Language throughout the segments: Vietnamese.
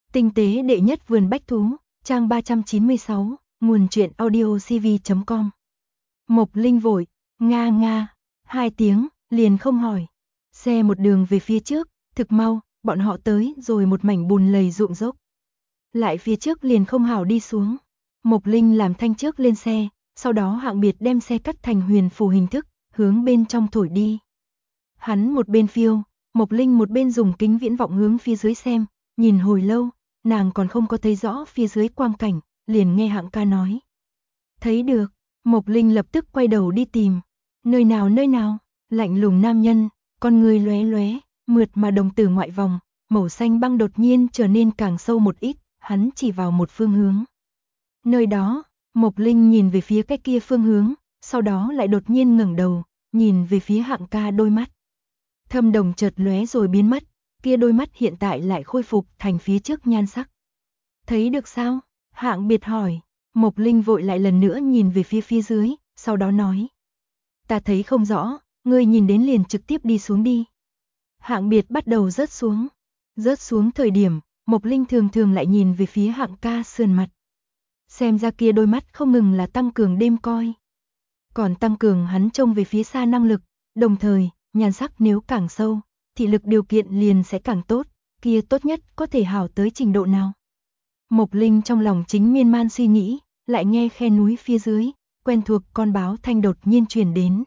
Tinh tế đệ nhất vườn bách thú, trang 396, nguồn truyện audiocv.com. Mộc Linh vội, nga nga, 2 tiếng, liền không hỏi. Xe một đường về phía trước, thực mau, bọn họ tới rồi một mảnh bùn lầy rụng dốc. Lại phía trước liền không hảo đi xuống. Mộc Linh làm thanh trước lên xe, sau đó Hạng Biệt đem xe cắt thành huyền phù hình thức, hướng bên trong thổi đi. Hắn một bên phiêu, Mộc Linh một bên dùng kính viễn vọng hướng phía dưới xem, nhìn hồi lâu, nàng còn không có thấy rõ phía dưới quang cảnh, liền nghe Hạng ca nói. Thấy được, Mộc Linh lập tức quay đầu đi tìm. Nơi nào, lạnh lùng nam nhân, con người lóe lóe, mượt mà đồng tử ngoại vòng, màu xanh băng đột nhiên trở nên càng sâu một ít, hắn chỉ vào một phương hướng. Nơi đó, Mộc Linh nhìn về phía cái kia phương hướng, sau đó lại đột nhiên ngẩng đầu, nhìn về phía Hạng ca đôi mắt. Thâm đồng chợt lóe rồi biến mất, kia đôi mắt hiện tại lại khôi phục thành phía trước nhan sắc. Thấy được sao? Hạng Biệt hỏi. Mộc Linh vội lại lần nữa nhìn về phía dưới, sau đó nói. Ta thấy không rõ, ngươi nhìn đến liền trực tiếp đi xuống đi. Hạng Biệt bắt đầu rớt xuống. Rớt xuống thời điểm, Mộc Linh thường lại nhìn về phía Hạng ca sườn mặt. Xem ra kia đôi mắt không ngừng là tăng cường đêm coi, còn tăng cường hắn trông về phía xa năng lực, đồng thời, nhan sắc nếu càng sâu, thị lực điều kiện liền sẽ càng tốt, kia tốt nhất có thể hảo tới trình độ nào. Mộc Linh trong lòng chính miên man suy nghĩ, lại nghe khe núi phía dưới, quen thuộc con báo thanh đột nhiên truyền đến.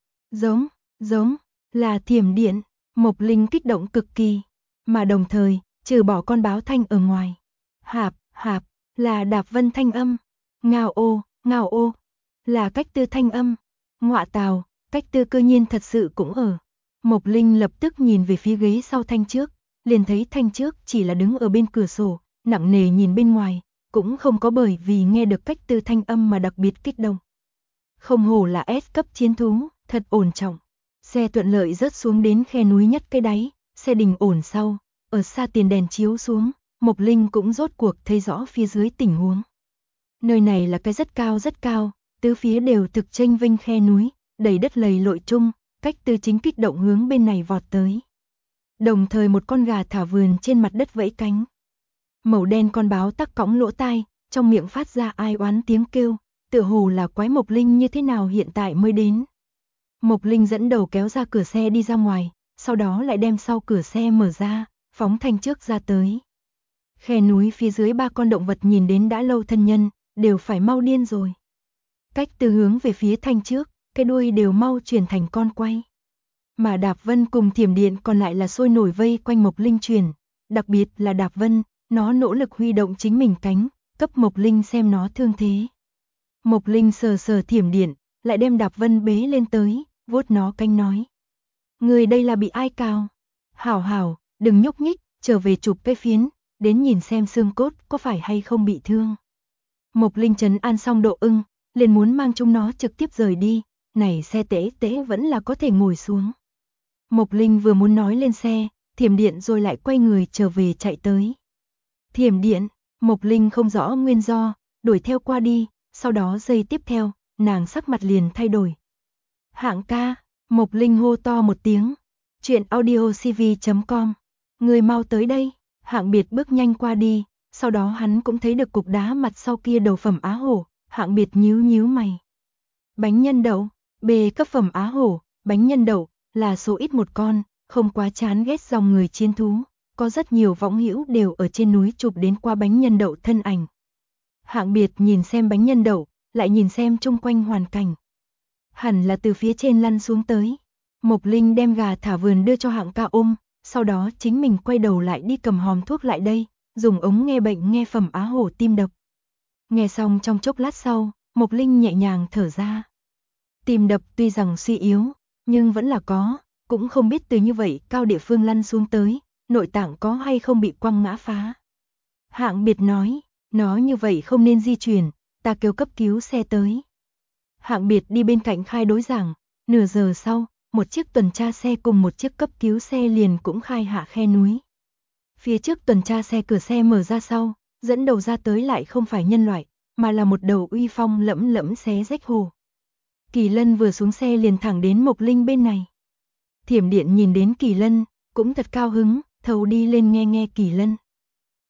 Giống, là thiểm điện, Mộc Linh kích động cực kỳ, mà đồng thời, trừ bỏ con báo thanh ở ngoài. Hạp, là Đạp Vân thanh âm, ngao ô, là Cách Tư thanh âm, ngọa tào, Cách Tư cơ nhiên thật sự cũng ở. Mộc Linh lập tức nhìn về phía ghế sau thanh trước, liền thấy thanh trước chỉ là đứng ở bên cửa sổ, nặng nề nhìn bên ngoài, cũng không có bởi vì nghe được Cách Tư thanh âm mà đặc biệt kích động. Không hổ là S cấp chiến thú, thật ổn trọng. Xe thuận lợi rớt xuống đến khe núi nhất cái đáy, xe đình ổn sau, ở xa tiền đèn chiếu xuống, Mộc Linh cũng rốt cuộc thấy rõ phía dưới tình huống. Nơi này là cái rất cao, tứ phía đều thực chênh vênh khe núi, đầy đất lầy lội chung, Cách Tư chính kích động hướng bên này vọt tới. Đồng thời một con gà thả vườn trên mặt đất vẫy cánh. Màu đen con báo tắc cõng lỗ tai, trong miệng phát ra ai oán tiếng kêu, tựa hồ là quái Mộc Linh như thế nào hiện tại mới đến. Mộc Linh dẫn đầu kéo ra cửa xe đi ra ngoài, sau đó lại đem sau cửa xe mở ra, phóng thanh trước ra tới. Khe núi phía dưới 3 con động vật nhìn đến đã lâu thân nhân, đều phải mau điên rồi. Cách Tư hướng về phía thanh trước, cái đuôi đều mau chuyển thành con quay. Mà Đạp Vân cùng Thiểm Điện còn lại là sôi nổi vây quanh Mộc Linh chuyển, đặc biệt là Đạp Vân, nó nỗ lực huy động chính mình cánh, cấp Mộc Linh xem nó thương thế. Mộc Linh sờ Thiểm Điện, lại đem Đạp Vân bế lên tới, vuốt nó cánh nói. Người đây là bị ai cào? Hảo, đừng nhúc nhích, trở về chụp cái phiến, đến nhìn xem xương cốt có phải hay không bị thương. Mộc Linh trấn an xong Độ Ưng, liền muốn mang chúng nó trực tiếp rời đi, này xe tễ vẫn là có thể ngồi xuống. Mộc Linh vừa muốn nói lên xe, Thiểm Điện rồi lại quay người trở về chạy tới. Thiểm Điện, Mộc Linh không rõ nguyên do, đuổi theo qua đi, sau đó giây tiếp theo, nàng sắc mặt liền thay đổi. Hạng ca, Mộc Linh hô to một tiếng. Chuyện audiocv.com. Người mau tới đây. Hạng Biệt bước nhanh qua đi, sau đó hắn cũng thấy được cục đá mặt sau kia đầu phẩm á hổ. Hạng Biệt nhíu mày. Bánh nhân đậu, B cấp phẩm á hổ, bánh nhân đậu là số ít một con, không quá chán ghét dòng người chiến thú, có rất nhiều võng hữu đều ở trên núi chụp đến qua bánh nhân đậu thân ảnh. Hạng Biệt nhìn xem bánh nhân đậu, lại nhìn xem chung quanh hoàn cảnh. Hẳn là từ phía trên lăn xuống tới. Mộc Linh đem gà thả vườn đưa cho Hạng ca ôm, sau đó chính mình quay đầu lại đi cầm hòm thuốc lại đây, dùng ống nghe bệnh nghe phẩm á hổ tim đập. Nghe xong trong chốc lát sau, Mộc Linh nhẹ nhàng thở ra. Tim đập tuy rằng suy yếu, nhưng vẫn là có, cũng không biết từ như vậy cao địa phương lăn xuống tới, nội tạng có hay không bị quăng ngã phá. Hạng Biệt nói, nó như vậy không nên di chuyển, ta kêu cấp cứu xe tới. Hạng Biệt đi bên cạnh khai đối giảng, nửa giờ sau, một chiếc tuần tra xe cùng một chiếc cấp cứu xe liền cũng khai hạ khe núi. Phía trước tuần tra xe cửa xe mở ra sau, dẫn đầu ra tới lại không phải nhân loại, mà là một đầu uy phong lẫm xé rách hổ. Kỳ Lân vừa xuống xe liền thẳng đến Mộc Linh bên này. Thiểm Điện nhìn đến Kỳ Lân, cũng thật cao hứng, thầu đi lên nghe Kỳ Lân.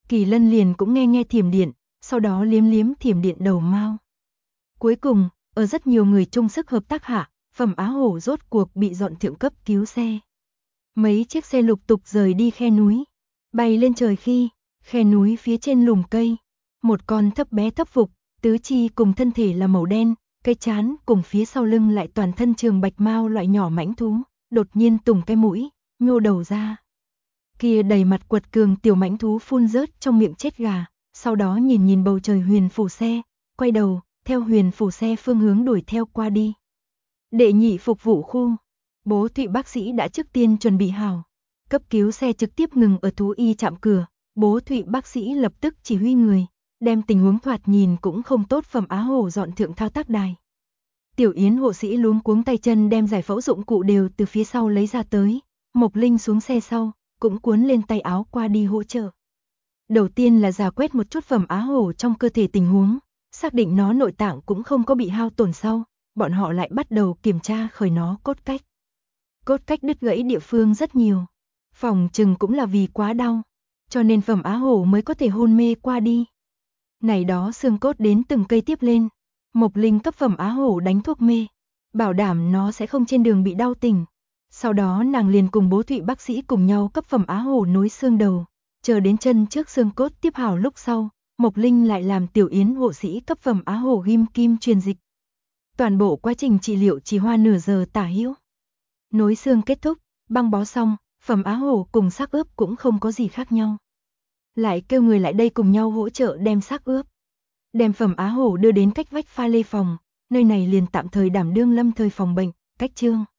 Kỳ Lân liền cũng nghe nghe thiểm điện, sau đó liếm liếm thiểm điện đầu mao. Cuối cùng, ở rất nhiều người chung sức hợp tác hạ, Phẩm Á Hổ rốt cuộc bị dọn thượng cấp cứu xe. Mấy chiếc xe lục tục rời đi khe núi, bay lên trời khi, khe núi phía trên lùm cây, một con thấp bé thấp phục, tứ chi cùng thân thể là màu đen, cái trán cùng phía sau lưng lại toàn thân trường bạch mao loại nhỏ mãnh thú, đột nhiên tùng cái mũi, nhô đầu ra. Kia đầy mặt quật cường tiểu mãnh thú phun rớt trong miệng chết gà, sau đó nhìn nhìn bầu trời huyền phủ xe, quay đầu, theo huyền phủ xe phương hướng đuổi theo qua đi. Đệ nhị phục vụ khu, Bố Thụy bác sĩ đã trước tiên chuẩn bị hảo. Cấp cứu xe trực tiếp ngừng ở thú y trạm cửa, Bố Thụy bác sĩ lập tức chỉ huy người, đem tình huống thoạt nhìn cũng không tốt Phẩm Á Hổ dọn thượng thao tác đài. Tiểu Yến hộ sĩ luống cuống tay chân đem giải phẫu dụng cụ đều từ phía sau lấy ra tới, Mộc Linh xuống xe sau, cũng cuốn lên tay áo qua đi hỗ trợ. Đầu tiên là rà quét một chút Phẩm Á Hổ trong cơ thể tình huống, xác định nó nội tạng cũng không có bị hao tổn sau, bọn họ lại bắt đầu kiểm tra khởi nó cốt cách. Cốt cách đứt gãy địa phương rất nhiều, phòng chừng cũng là vì quá đau, cho nên Phẩm Á Hổ mới có thể hôn mê qua đi. Này đó xương cốt đến từng cây tiếp lên, Mộc Linh cấp Phẩm Á Hổ đánh thuốc mê, bảo đảm nó sẽ không trên đường bị đau tỉnh. Sau đó nàng liền cùng Bố Thụy bác sĩ cùng nhau cấp Phẩm Á Hổ nối xương đầu, chờ đến chân trước xương cốt tiếp hảo lúc sau, Mộc Linh lại làm Tiểu Yến hộ sĩ cấp Phẩm Á Hổ ghim kim truyền dịch. Toàn bộ quá trình trị liệu chỉ hoa nửa giờ tả hữu. Nối xương kết thúc, băng bó xong, Phẩm Á Hổ cùng xác ướp cũng không có gì khác nhau. Lại kêu người lại đây cùng nhau hỗ trợ đem xác ướp. Đem Phẩm Á Hổ đưa đến cách vách pha lê phòng, nơi này liền tạm thời đảm đương lâm thời phòng bệnh, cách trương.